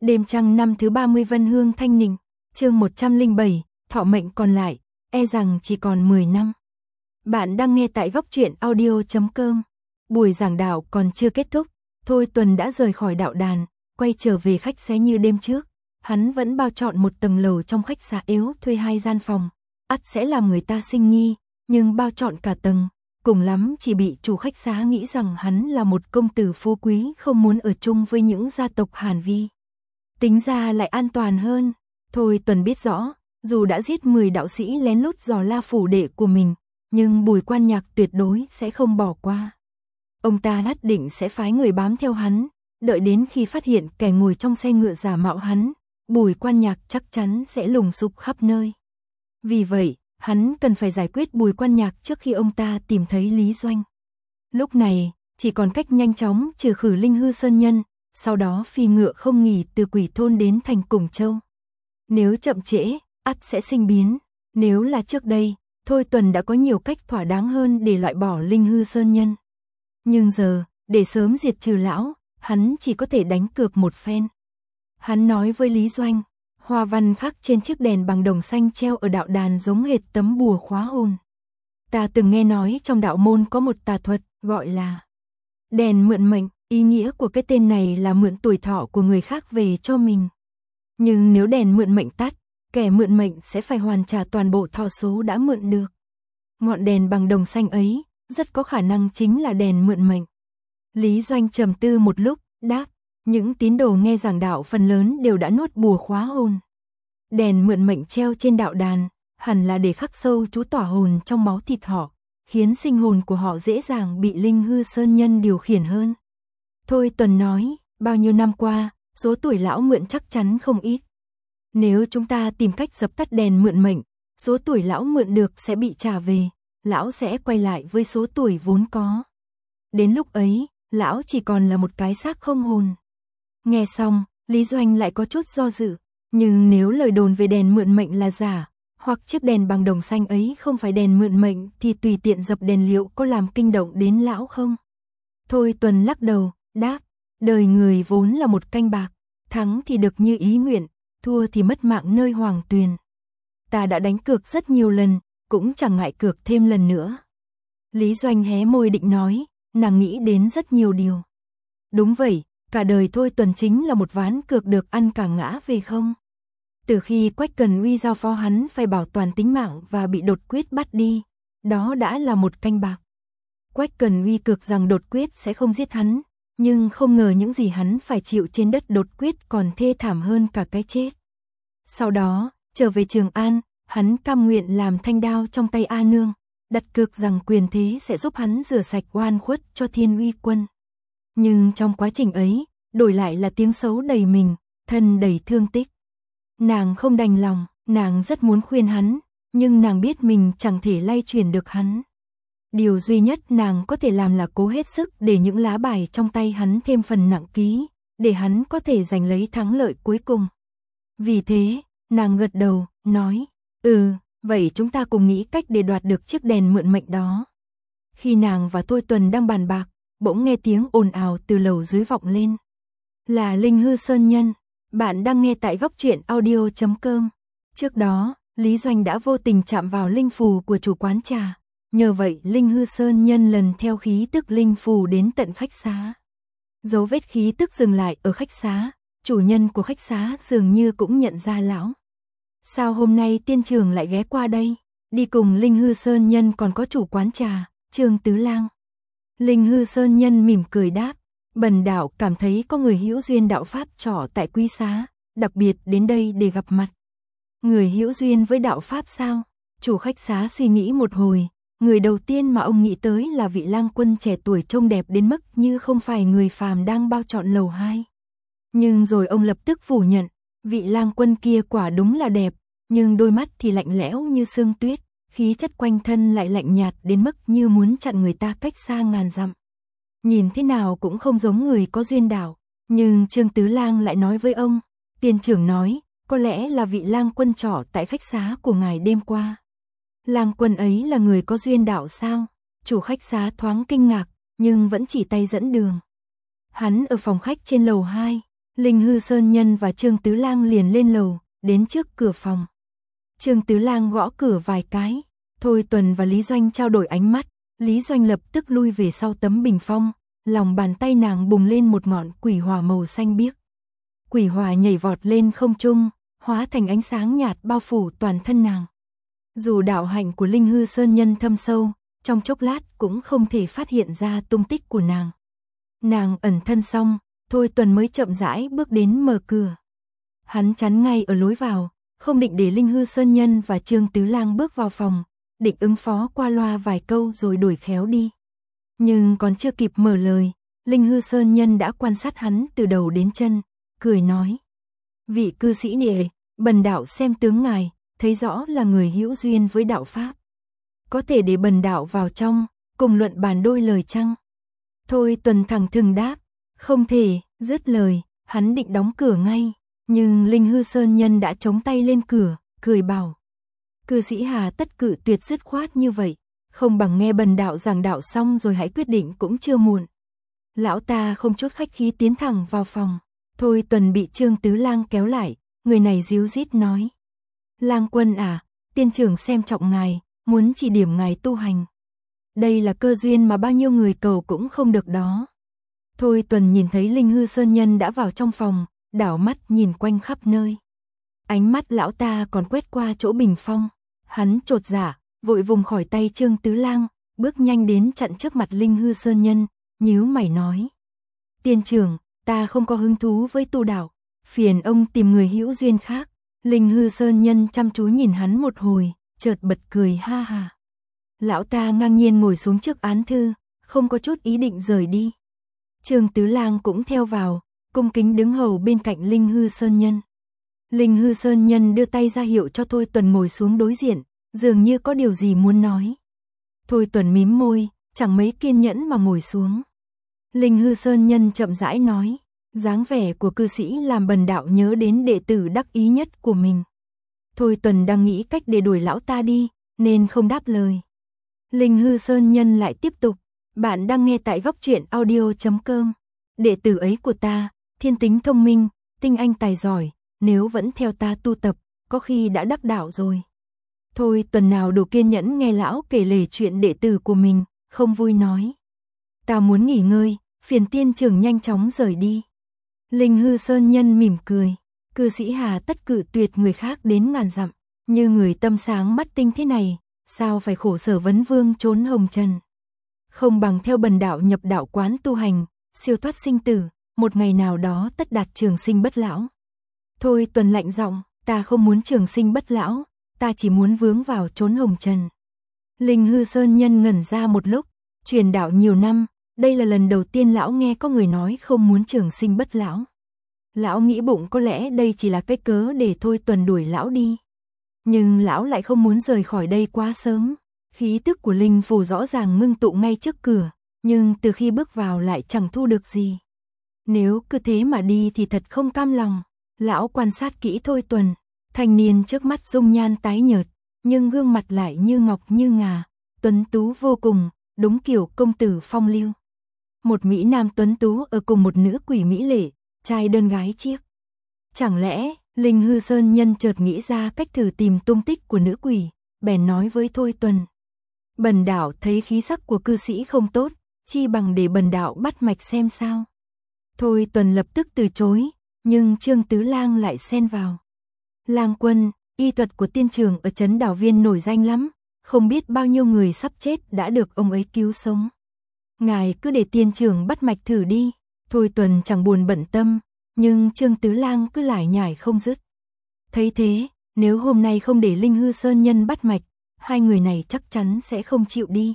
Đêm trăng năm thứ 30 Vân Hương Thanh Ninh, chương 107, thọ mệnh còn lại, e rằng chỉ còn 10 năm. Bạn đang nghe tại góc truyện audio.com. Buổi giảng đạo còn chưa kết thúc, Thôi Tuần đã rời khỏi đạo đàn, quay trở về khách xé như đêm trước. Hắn vẫn bao trọn một tầng lầu trong khách sạn yếu thuê 2 gian phòng, ắt sẽ làm người ta sinh nghi, nhưng bao trọn cả tầng, cùng lắm chỉ bị chủ khách xá nghĩ rằng hắn là một công tử phú quý không muốn ở chung với những gia tộc Hàn Vi. Tính ra lại an toàn hơn. Thôi Tuần biết rõ, dù đã giết 10 đạo sĩ lén lút dò la phủ đệ của mình, nhưng Bùi Quan Nhạc tuyệt đối sẽ không bỏ qua. Ông ta nhất định sẽ phái người bám theo hắn, đợi đến khi phát hiện kẻ ngồi trong xe ngựa giả mạo hắn, Bùi Quan Nhạc chắc chắn sẽ lùng sục khắp nơi. Vì vậy, hắn cần phải giải quyết Bùi Quan Nhạc trước khi ông ta tìm thấy Lý Doanh. Lúc này, chỉ còn cách nhanh chóng trừ khử Linh Hư Sơn Nhân, sau đó phi ngựa không nghỉ từ Quỷ Thôn đến thành Củng Châu. Nếu chậm trễ, ắt sẽ sinh biến. Nếu là trước đây, Thôi Tuần đã có nhiều cách thỏa đáng hơn để loại bỏ Linh Hư Sơn Nhân. Nhưng giờ, để sớm diệt trừ lão, hắn chỉ có thể đánh cược một phen. Hắn nói với Lý Doanh, hoa văn khắc trên chiếc đèn bằng đồng xanh treo ở đạo đàn giống hệt tấm bùa khóa hồn. Ta từng nghe nói trong đạo môn có một tà thuật gọi là đèn mượn mệnh, ý nghĩa của cái tên này là mượn tuổi thọ của người khác về cho mình. Nhưng nếu đèn mượn mệnh tắt, kẻ mượn mệnh sẽ phải hoàn trả toàn bộ thọ số đã mượn được. Ngọn đèn bằng đồng xanh ấy, rất có khả năng chính là đèn mượn mệnh. Lý Doanh trầm tư một lúc, đáp, những tín đồ nghe giảng đạo phần lớn đều đã nuốt bùa khóa hồn. Đèn mượn mệnh treo trên đạo đàn, hẳn là để khắc sâu chú tỏa hồn trong máu thịt họ, khiến sinh hồn của họ dễ dàng bị Linh Hư Sơn Nhân điều khiển hơn. Thôi Tuần nói, bao nhiêu năm qua, số tuổi lão mượn chắc chắn không ít. Nếu chúng ta tìm cách dập tắt đèn mượn mệnh, số tuổi lão mượn được sẽ bị trả về, lão sẽ quay lại với số tuổi vốn có. Đến lúc ấy, lão chỉ còn là một cái xác không hồn. Nghe xong, Lý Doanh lại có chút do dự, nhưng nếu lời đồn về đèn mượn mệnh là giả, hoặc chiếc đèn bằng đồng xanh ấy không phải đèn mượn mệnh thì tùy tiện dập đèn liệu có làm kinh động đến lão không? Thôi Tuần lắc đầu, đáp, đời người vốn là một canh bạc, thắng thì được như ý nguyện, thua thì mất mạng nơi hoàng tuyền. Ta đã đánh cược rất nhiều lần, cũng chẳng ngại cược thêm lần nữa. Lý Doanh hé môi định nói, nàng nghĩ đến rất nhiều điều. Đúng vậy, cả đời Thôi Tuần chính là một ván cược được ăn cả ngã về không. Từ khi Quách Cần Uy giao phó hắn phải bảo toàn tính mạng và bị Đột Quyết bắt đi, đó đã là một canh bạc. Quách Cần Uy cược rằng Đột Quyết sẽ không giết hắn, nhưng không ngờ những gì hắn phải chịu trên đất Đột Quyết còn thê thảm hơn cả cái chết. Sau đó, trở về Trường An, hắn cam nguyện làm thanh đao trong tay A Nương, đặt cược rằng quyền thế sẽ giúp hắn rửa sạch oan khuất cho Thiên Uy quân. Nhưng trong quá trình ấy, đổi lại là tiếng xấu đầy mình, thân đầy thương tích. Nàng không đành lòng, nàng rất muốn khuyên hắn, nhưng nàng biết mình chẳng thể lay chuyển được hắn. Điều duy nhất nàng có thể làm là cố hết sức để những lá bài trong tay hắn thêm phần nặng ký, để hắn có thể giành lấy thắng lợi cuối cùng. Vì thế, nàng gật đầu, nói, vậy chúng ta cùng nghĩ cách để đoạt được chiếc đèn mượn mệnh đó. Khi nàng và Thôi Tuần đang bàn bạc, bỗng nghe tiếng ồn ào từ lầu dưới vọng lên. Là Linh Hư Sơn Nhân, bạn đang nghe tại góc truyện audio.com. Trước đó, Lý Doanh đã vô tình chạm vào linh phù của chủ quán trà. Nhờ vậy Linh Hư Sơn Nhân lần theo khí tức linh phù đến tận khách xá. Dấu vết khí tức dừng lại ở khách xá, chủ nhân của khách xá dường như cũng nhận ra lão. Sao hôm nay tiên trưởng lại ghé qua đây? Đi cùng Linh Hư Sơn Nhân còn có chủ quán trà, Trương Tứ Lang. Linh Hư Sơn Nhân mỉm cười đáp, bần đạo cảm thấy có người hữu duyên đạo pháp trọ tại quý xá, đặc biệt đến đây để gặp mặt. Người hữu duyên với đạo pháp sao? Chủ khách xá suy nghĩ một hồi, người đầu tiên mà ông nghĩ tới là vị lang quân trẻ tuổi trông đẹp đến mức như không phải người phàm đang bao trọn lầu 2. Nhưng rồi ông lập tức phủ nhận, vị lang quân kia quả đúng là đẹp, nhưng đôi mắt thì lạnh lẽo như sương tuyết, khí chất quanh thân lại lạnh nhạt đến mức như muốn chặn người ta cách xa ngàn dặm. Nhìn thế nào cũng không giống người có duyên đạo, nhưng Trương Tứ Lang lại nói với ông, tiên trưởng nói, có lẽ là vị lang quân trọ tại khách xá của ngài đêm qua. Lang quân ấy là người có duyên đạo sao? Chủ khách xá thoáng kinh ngạc, nhưng vẫn chỉ tay dẫn đường. Hắn ở phòng khách trên lầu 2, Linh Hư Sơn Nhân và Trương Tứ Lang liền lên lầu, đến trước cửa phòng. Trương Tứ Lang gõ cửa vài cái, Thôi Tuần và Lý Doanh trao đổi ánh mắt, Lý Doanh lập tức lui về sau tấm bình phong, lòng bàn tay nàng bùng lên một ngọn quỷ hỏa màu xanh biếc. Quỷ hỏa nhảy vọt lên không trung, hóa thành ánh sáng nhạt bao phủ toàn thân nàng. Dù đạo hạnh của Linh Hư Sơn Nhân thâm sâu, trong chốc lát cũng không thể phát hiện ra tung tích của nàng. Nàng ẩn thân xong, Thôi Tuần mới chậm rãi bước đến mở cửa. Hắn chắn ngay ở lối vào, không định để Linh Hư Sơn Nhân và Trương Tứ Lang bước vào phòng, định ứng phó qua loa vài câu rồi đuổi khéo đi. Nhưng còn chưa kịp mở lời, Linh Hư Sơn Nhân đã quan sát hắn từ đầu đến chân, cười nói: "Vị cư sĩ nịa, bần đạo xem tướng ngài, thấy rõ là người hữu duyên với đạo pháp. Có thể để bần đạo vào trong, cùng luận bàn đôi lời chăng?" Thôi Tuần thẳng thừng đáp: "Không thể." Dứt lời, hắn định đóng cửa ngay, nhưng Linh Hư Sơn Nhân đã chống tay lên cửa, cười bảo: "Cư sĩ hà tất cự tuyệt dứt khoát như vậy, không bằng nghe bần đạo giảng đạo xong rồi hãy quyết định cũng chưa muộn." Lão ta không chút khách khí tiến thẳng vào phòng. Thôi Tuần bị Trương Tứ Lang kéo lại, người này díu dít nói: "Lang quân à, tiên trưởng xem trọng ngài, muốn chỉ điểm ngài tu hành. Đây là cơ duyên mà bao nhiêu người cầu cũng không được đó." Thôi Tuần nhìn thấy Linh Hư Sơn Nhân đã vào trong phòng, đảo mắt nhìn quanh khắp nơi. Ánh mắt lão ta còn quét qua chỗ bình phong, hắn chột dạ, vội vùng khỏi tay Trương Tứ Lang, bước nhanh đến chặn trước mặt Linh Hư Sơn Nhân, nhíu mày nói: "Tiên trưởng, ta không có hứng thú với tu đạo, phiền ông tìm người hữu duyên khác." Linh Hư Sơn Nhân chăm chú nhìn hắn một hồi, chợt bật cười ha ha. Lão ta ngang nhiên ngồi xuống trước án thư, không có chút ý định rời đi. Trương Tứ Lang cũng theo vào, cung kính đứng hầu bên cạnh Linh Hư Sơn Nhân. Linh Hư Sơn Nhân đưa tay ra hiệu cho Thôi Tuần ngồi xuống đối diện, dường như có điều gì muốn nói. Thôi Tuần mím môi, chẳng mấy kiên nhẫn mà ngồi xuống. Linh Hư Sơn Nhân chậm rãi nói: "Dáng vẻ của cư sĩ làm bần đạo nhớ đến đệ tử đắc ý nhất của mình." Thôi Tuần đang nghĩ cách để đuổi lão ta đi, nên không đáp lời. Linh Hư Sơn Nhân lại tiếp tục: "Bạn đang nghe tại góc truyện audio.com. Đệ tử ấy của ta, thiên tính thông minh, tinh anh tài giỏi, nếu vẫn theo ta tu tập, có khi đã đắc đạo rồi." Thôi Tuần nào đủ kiên nhẫn nghe lão kể lể chuyện đệ tử của mình, không vui nói: "Ta muốn nghỉ ngơi, phiền tiên trưởng nhanh chóng rời đi." Linh Hư Sơn Nhân mỉm cười: "Cư sĩ hà tất cự tuyệt người khác đến ngàn dặm, như người tâm sáng mắt tinh thế này, sao phải khổ sở vấn vương trốn hồng trần. Không bằng theo bần đạo nhập đạo quán tu hành, siêu thoát sinh tử, một ngày nào đó tất đạt trường sinh bất lão." Thôi Tuần lạnh giọng: "Ta không muốn trường sinh bất lão, ta chỉ muốn vướng vào trốn hồng trần." Linh Hư Sơn Nhân ngẩn ra một lúc, truyền đạo nhiều năm, đây là lần đầu tiên lão nghe có người nói không muốn trường sinh bất lão. Lão nghĩ bụng có lẽ đây chỉ là cái cớ để Thôi Tuần đuổi lão đi. Nhưng lão lại không muốn rời khỏi đây quá sớm. Khí tức của linh phù rõ ràng ngưng tụ ngay trước cửa, nhưng từ khi bước vào lại chẳng thu được gì. Nếu cứ thế mà đi thì thật không cam lòng. Lão quan sát kỹ Thôi Tuần, thanh niên trước mắt dung nhan tái nhợt, nhưng gương mặt lại như ngọc như ngà, tuấn tú vô cùng, đúng kiểu công tử phong lưu. Một mỹ nam tuấn tú ở cùng một nữ quỷ mỹ lệ, trai đơn gái chiếc. Chẳng lẽ, Linh Hư Sơn Nhân chợt nghĩ ra cách thử tìm tung tích của nữ quỷ, bèn nói với Thôi Tuần: "Bần đạo thấy khí sắc của cư sĩ không tốt, chi bằng để bần đạo bắt mạch xem sao." Thôi Tuần lập tức từ chối, nhưng Trương Tứ Lang lại xen vào: "Lang quân, y thuật của tiên trưởng ở trấn Đảo Viên nổi danh lắm, không biết bao nhiêu người sắp chết đã được ông ấy cứu sống. Ngài cứ để tiên trưởng bắt mạch thử đi." Thôi Tuần chẳng buồn bận tâm, nhưng Trương Tứ Lang cứ lải nhải không dứt. Thấy thế, nếu hôm nay không để Linh Hư Sơn Nhân bắt mạch, hai người này chắc chắn sẽ không chịu đi.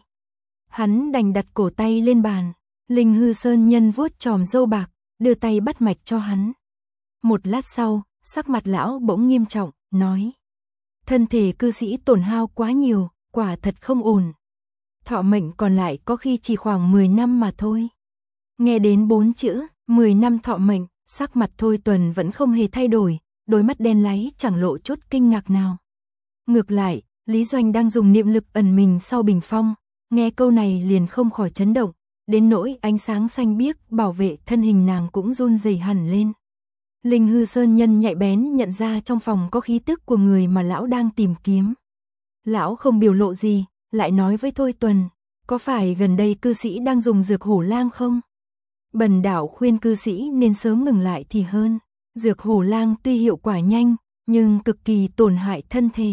Hắn đành đặt cổ tay lên bàn, Linh Hư Sơn Nhân vuốt chòm râu bạc, đưa tay bắt mạch cho hắn. Một lát sau, sắc mặt lão bỗng nghiêm trọng, nói: "Thân thể cư sĩ tổn hao quá nhiều, quả thật không ổn. Thọ mệnh còn lại có khi chỉ khoảng 10 năm mà thôi." Nghe đến 4 chữ, 10 năm thọ mệnh, sắc mặt Thôi Tuần vẫn không hề thay đổi, đôi mắt đen láy chẳng lộ chút kinh ngạc nào. Ngược lại, Lý Doanh đang dùng niệm lực ẩn mình sau bình phong, nghe câu này liền không khỏi chấn động, đến nỗi ánh sáng xanh biếc bảo vệ thân hình nàng cũng run rẩy hẳn lên. Linh Hư Sơn Nhân nhạy bén nhận ra trong phòng có khí tức của người mà lão đang tìm kiếm. Lão không biểu lộ gì, lại nói với Thôi Tuần, có phải gần đây cư sĩ đang dùng dược hổ lang không? Bần đạo khuyên cư sĩ nên sớm ngừng lại thì hơn. Dược hổ lang tuy hiệu quả nhanh, nhưng cực kỳ tổn hại thân thể.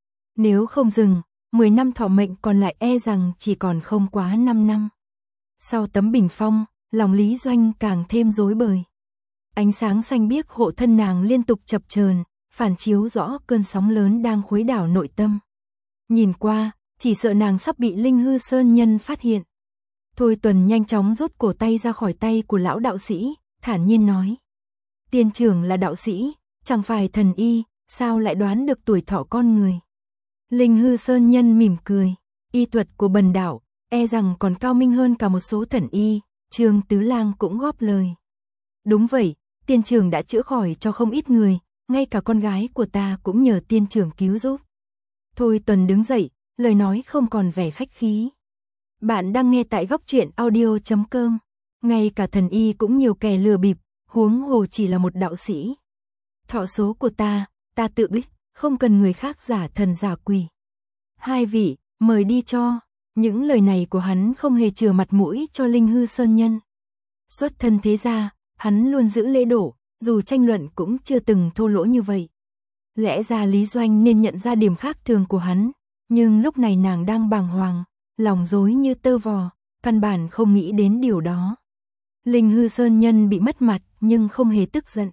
Nếu không dừng, 10 năm thọ mệnh còn lại e rằng chỉ còn không quá 5 năm. Sau tấm bình phong, lòng Lý Doanh càng thêm rối bời. Ánh sáng xanh biếc hộ thân nàng liên tục chập chờn, phản chiếu rõ cơn sóng lớn đang khuấy đảo nội tâm. Nhìn qua, chỉ sợ nàng sắp bị Linh Hư Sơn Nhân phát hiện. Thôi Tuần nhanh chóng rút cổ tay ra khỏi tay của lão đạo sĩ, thản nhiên nói. Tiên trưởng là đạo sĩ, chẳng phải thần y, sao lại đoán được tuổi thọ con người? Linh Hư Sơn Nhân mỉm cười, y thuật của bần đạo, e rằng còn cao minh hơn cả một số thần y, Trương Tứ Lang cũng góp lời. Đúng vậy, tiên trưởng đã chữa khỏi cho không ít người, ngay cả con gái của ta cũng nhờ tiên trưởng cứu giúp. Thôi Tuần đứng dậy, lời nói không còn vẻ khách khí. Bạn đang nghe tại góc truyện audio.com. Ngay cả thần y cũng nhiều kẻ lừa bịp, huống hồ chỉ là một đạo sĩ. Thọ số của ta tự biết, không cần người khác giả thần giả quỷ. Hai vị, mời đi cho. Những lời này của hắn không hề chừa mặt mũi cho Linh Hư Sơn Nhân. Xuất thân thế gia, hắn luôn giữ lễ độ, dù tranh luận cũng chưa từng thô lỗ như vậy. Lẽ ra Lý Doanh nên nhận ra điểm khác thường của hắn, nhưng lúc này nàng đang bàng hoàng, lòng rối như tơ vò, căn bản không nghĩ đến điều đó. Linh Hư Sơn Nhân bị mất mặt nhưng không hề tức giận.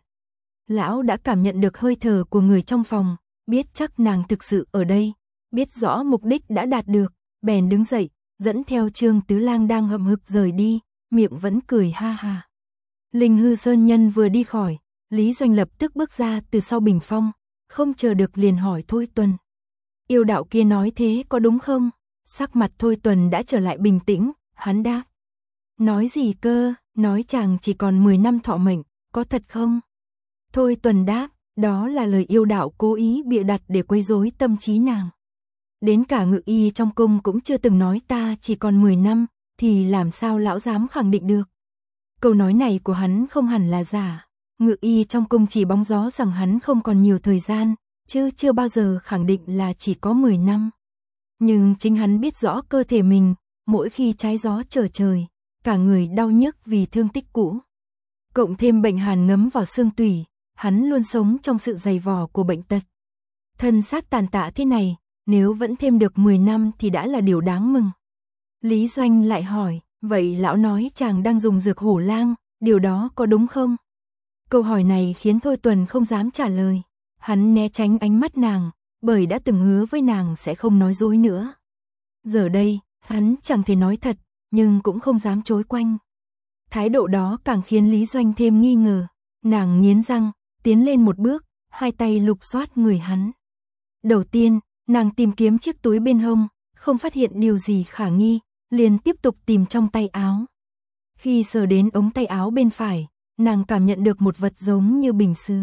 Lão đã cảm nhận được hơi thở của người trong phòng, biết chắc nàng thực sự ở đây, biết rõ mục đích đã đạt được, bèn đứng dậy, dẫn theo Trương Tứ Lang đang hậm hực rời đi, miệng vẫn cười ha ha. Linh Hư Sơn Nhân vừa đi khỏi, Lý Doanh lập tức bước ra từ sau bình phong, không chờ được liền hỏi Thôi Tuần. Yêu đạo kia nói thế có đúng không? Sắc mặt Thôi Tuần đã trở lại bình tĩnh, hắn đáp. Nói gì cơ, nói chàng chỉ còn 10 năm thọ mệnh, có thật không? Thôi Tuần đáp, đó là lời yêu đạo cố ý bịa đặt để quấy rối tâm trí nàng. Đến cả ngự y trong cung cũng chưa từng nói ta chỉ còn 10 năm, thì làm sao lão dám khẳng định được. Câu nói này của hắn không hẳn là giả. Ngự y trong cung chỉ bóng gió rằng hắn không còn nhiều thời gian, chứ chưa bao giờ khẳng định là chỉ có 10 năm. Nhưng chính hắn biết rõ cơ thể mình, mỗi khi trái gió trở trời, cả người đau nhức vì thương tích cũ. Cộng thêm bệnh hàn ngấm vào xương tủy, hắn luôn sống trong sự dày vò của bệnh tật. Thân xác tàn tạ thế này, nếu vẫn thêm được 10 năm thì đã là điều đáng mừng. Lý Doanh lại hỏi, vậy lão nói chàng đang dùng dược hổ lang, điều đó có đúng không? Câu hỏi này khiến Thôi Tuần không dám trả lời. Hắn né tránh ánh mắt nàng, bởi đã từng hứa với nàng sẽ không nói dối nữa. Giờ đây, hắn chẳng thể nói thật, nhưng cũng không dám chối quanh. Thái độ đó càng khiến Lý Doanh thêm nghi ngờ. Nàng nghiến răng, tiến lên một bước, hai tay lục soát người hắn. Đầu tiên, nàng tìm kiếm chiếc túi bên hông, không phát hiện điều gì khả nghi, liền tiếp tục tìm trong tay áo. Khi sờ đến ống tay áo bên phải, nàng cảm nhận được một vật giống như bình sứ.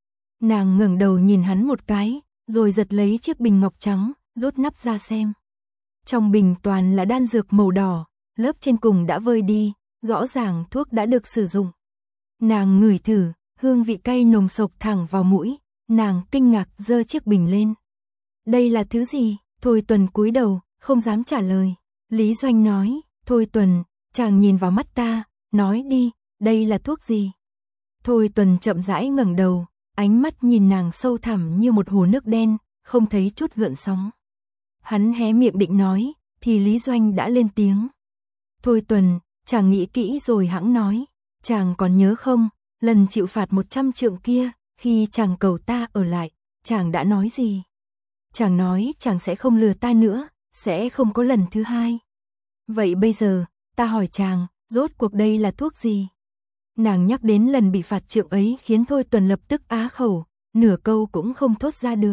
Nàng ngẩng đầu nhìn hắn một cái, rồi giật lấy chiếc bình ngọc trắng, rút nắp ra xem. Trong bình toàn là đan dược màu đỏ, lớp trên cùng đã vơi đi, rõ ràng thuốc đã được sử dụng. Nàng ngửi thử, hương vị cay nồng sộc thẳng vào mũi, nàng kinh ngạc giơ chiếc bình lên. Đây là thứ gì? Thôi Tuần cúi đầu, không dám trả lời. Lý Doanh nói, Thôi Tuần, chàng nhìn vào mắt ta, nói đi, đây là thuốc gì? Thôi Tuần chậm rãi ngẩng đầu, ánh mắt nhìn nàng sâu thẳm như một hồ nước đen, không thấy chút gợn sóng. Hắn hé miệng định nói, thì Lý Doanh đã lên tiếng. Thôi Tuần, chàng nghĩ kỹ rồi hẵng nói, chàng còn nhớ không, lần chịu phạt 100 trượng kia, khi chàng cầu ta ở lại, chàng đã nói gì? Chàng nói chàng sẽ không lừa ta nữa, sẽ không có lần thứ hai. Vậy bây giờ, ta hỏi chàng, rốt cuộc đây là thuốc gì? Nàng nhắc đến lần bị phạt trượng ấy khiến Thôi Tuần lập tức á khẩu, nửa câu cũng không thốt ra được.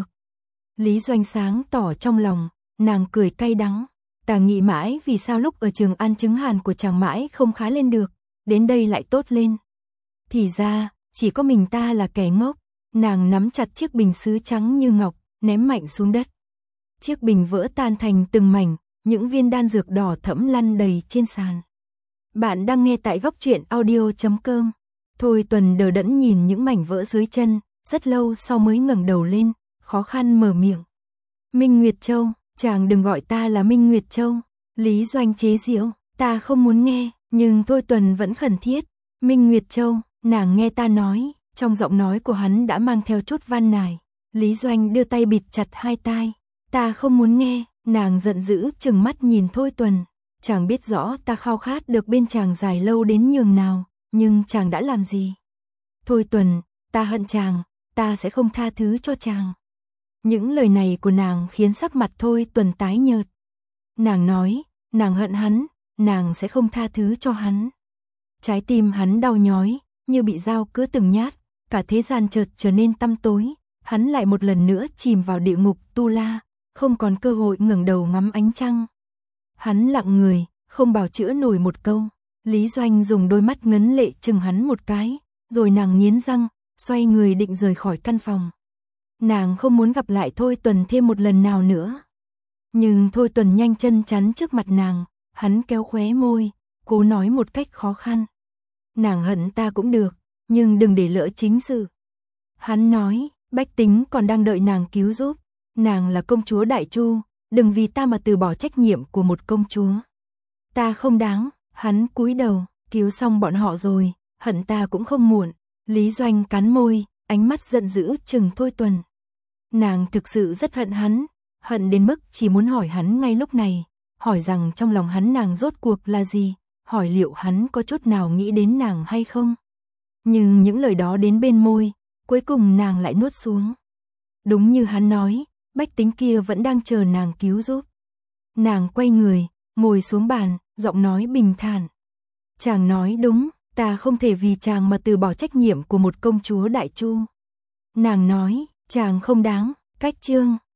Lý Doanh sáng tỏ trong lòng, nàng cười cay đắng. Ta nghĩ mãi vì sao lúc ở trường ăn trứng hàn của chàng mãi không khá lên được, đến đây lại tốt lên. Thì ra, chỉ có mình ta là kẻ ngốc. Nàng nắm chặt chiếc bình sứ trắng như ngọc, ném mạnh xuống đất. Chiếc bình vỡ tan thành từng mảnh, những viên đan dược đỏ thẫm lăn đầy trên sàn. Bạn đang nghe tại góc truyện audio.com. Thôi Tuần đờ đẫn nhìn những mảnh vỡ dưới chân, rất lâu sau mới ngẩng đầu lên, khó khăn mở miệng. Minh Nguyệt Châu, chàng đừng gọi ta là Minh Nguyệt Châu. Lý Doanh chế giễu, ta không muốn nghe, nhưng Thôi Tuần vẫn khẩn thiết. Minh Nguyệt Châu, nàng nghe ta nói, trong giọng nói của hắn đã mang theo chút van nài. Lý Doanh đưa tay bịt chặt hai tai. Ta không muốn nghe, nàng giận dữ trừng mắt nhìn Thôi Tuần. Chàng biết rõ ta khao khát được bên chàng dài lâu đến nhường nào, nhưng chàng đã làm gì? Thôi Tuần, ta hận chàng, ta sẽ không tha thứ cho chàng. Những lời này của nàng khiến sắc mặt Thôi Tuần tái nhợt. Nàng nói, nàng hận hắn, nàng sẽ không tha thứ cho hắn. Trái tim hắn đau nhói, như bị dao cứa từng nhát, cả thế gian chợt trở nên tăm tối, hắn lại một lần nữa chìm vào địa ngục tu la, không còn cơ hội ngẩng đầu ngắm ánh trăng. Hắn lặng người, không bào chữa nổi một câu. Lý Doanh dùng đôi mắt ngấn lệ chừng hắn một cái, rồi nàng nghiến răng, xoay người định rời khỏi căn phòng. Nàng không muốn gặp lại Thôi Tuần thêm một lần nào nữa. Nhưng Thôi Tuần nhanh chân chắn trước mặt nàng, hắn kéo khóe môi, cố nói một cách khó khăn. Nàng hận ta cũng được, nhưng đừng để lỡ chính sự. Hắn nói, bách tính còn đang đợi nàng cứu giúp. Nàng là công chúa Đại Chu, đừng vì ta mà từ bỏ trách nhiệm của một công chúa. Ta không đáng, hắn cúi đầu, cứu xong bọn họ rồi, hận ta cũng không muộn. Lý Doanh cắn môi, ánh mắt giận dữ chừng Thôi Tuần. Nàng thực sự rất hận hắn, hận đến mức chỉ muốn hỏi hắn ngay lúc này, hỏi rằng trong lòng hắn nàng rốt cuộc là gì, hỏi liệu hắn có chút nào nghĩ đến nàng hay không. Nhưng những lời đó đến bên môi, cuối cùng nàng lại nuốt xuống. Đúng như hắn nói, bách tính kia vẫn đang chờ nàng cứu giúp. Nàng quay người, ngồi xuống bàn, giọng nói bình thản. Chàng nói đúng, ta không thể vì chàng mà từ bỏ trách nhiệm của một công chúa Đại Chu. Nàng nói, chàng không đáng, cách chương.